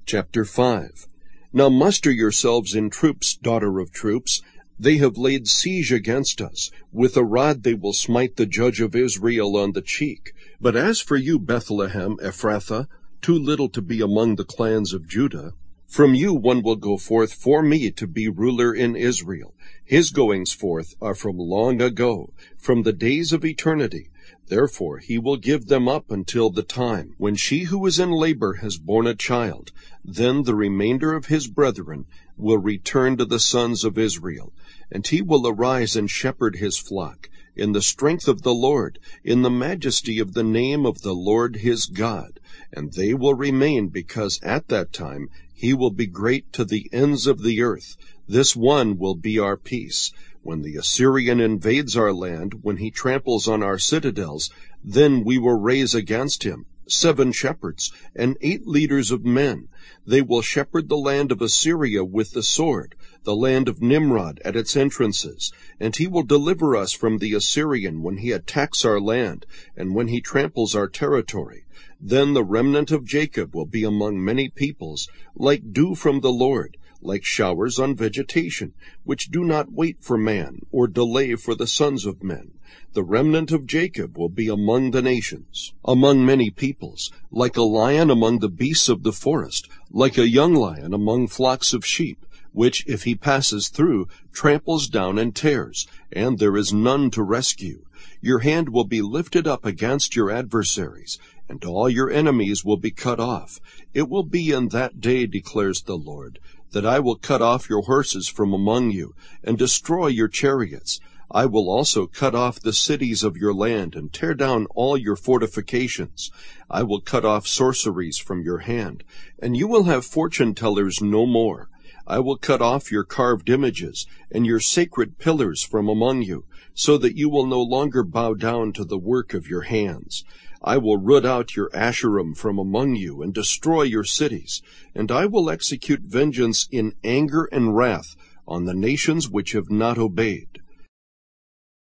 Chapter 5. Now muster yourselves in troops, daughter of troops. They have laid siege against us. With a rod they will smite the judge of Israel on the cheek. But as for you, Bethlehem Ephrathah, too little to be among the clans of Judah, from you one will go forth for me to be ruler in Israel. His goings forth are from long ago, from the days of eternity. Therefore he will give them up until the time when she who is in labor has borne a child. Then the remainder of his brethren will return to the sons of Israel, and he will arise and shepherd his flock, in the strength of the Lord, in the majesty of the name of the Lord his God. And they will remain, because at that time he will be great to the ends of the earth. This one will be our peace. When the Assyrian invades our land, when he tramples on our citadels, then we will raise against him 7 shepherds and 8 leaders of men. They will shepherd the land of Assyria with the sword, the land of Nimrod at its entrances. And he will deliver us from the Assyrian when he attacks our land, and when he tramples our territory. Then the remnant of Jacob will be among many peoples, like dew from the Lord, like showers on vegetation, which do not wait for man, or delay for the sons of men. The remnant of Jacob will be among the nations, among many peoples, like a lion among the beasts of the forest, like a young lion among flocks of sheep, which, if he passes through, tramples down and tears, and there is none to rescue. Your hand will be lifted up against your adversaries, and all your enemies will be cut off. It will be in that day, declares the Lord, that I will cut off your horses from among you, and destroy your chariots. I will also cut off the cities of your land, and tear down all your fortifications. I will cut off sorceries from your hand, and you will have fortune-tellers no more. I will cut off your carved images, and your sacred pillars from among you, so that you will no longer bow down to the work of your hands. I will root out your Asherim from among you, and destroy your cities. And I will execute vengeance in anger and wrath on the nations which have not obeyed.